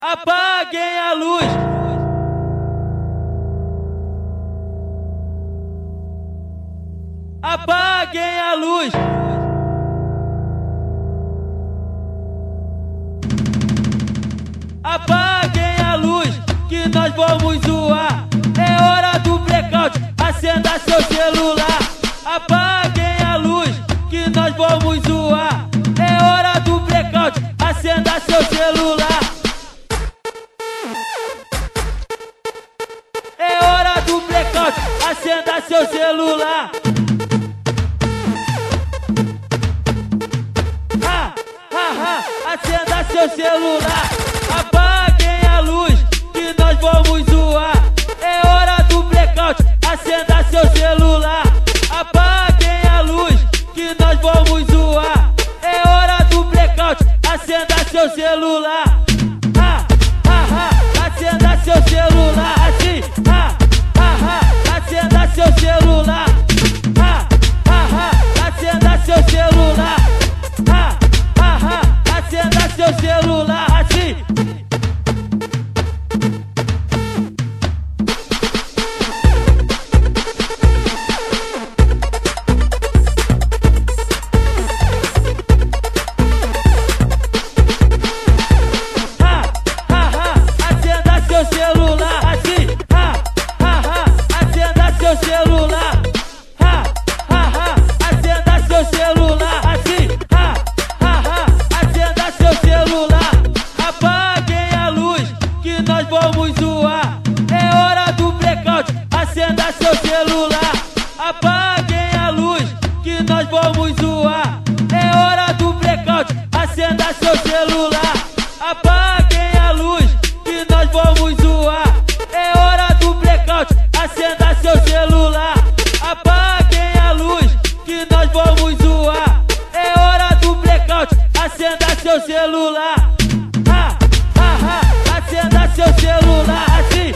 Apaguem a luz. Apaguem a luz. Apaguem a luz, que nós vamos zoar. É hora do blackout, acenda seu celular. Apaguem a luz, que nós vamos zoar. É hora do blackout, acenda seu celular. É hora do blackout, acenda seu celular. Acenda seu celular. Apaguem a luz, que nós vamos zoar. É hora do blackout, acenda seu celular. Apaguem a luz, que nós vamos zoar. É hora do blackout, acenda seu celular. Acenda seu celular assim. Acenda seu celular. Acenda seu celular. Acenda seu celular assim. Acenda seu celular assim. Acenda seu celular. Acenda seu celular assim. Acenda seu celular. Apaguem a luz, que nós vamos zoar. É hora do blackout, acenda seu celular. Apaguem a luz, que nós vamos zoar. É hora do blackout, acenda seu celular. Apaguem a luz, que nós vamos zoar. É hora do blackout, acenda seu celular. Apaguem a luz, que nós vamos zoar. É hora do blackout, acenda seu celular. Acenda seu celular assim.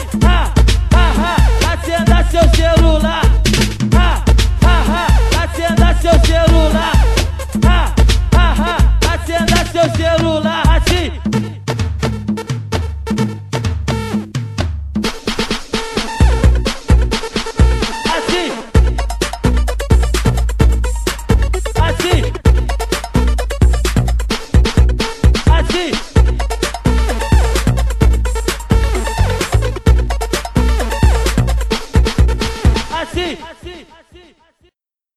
Acenda seu celular. Acenda seu celular.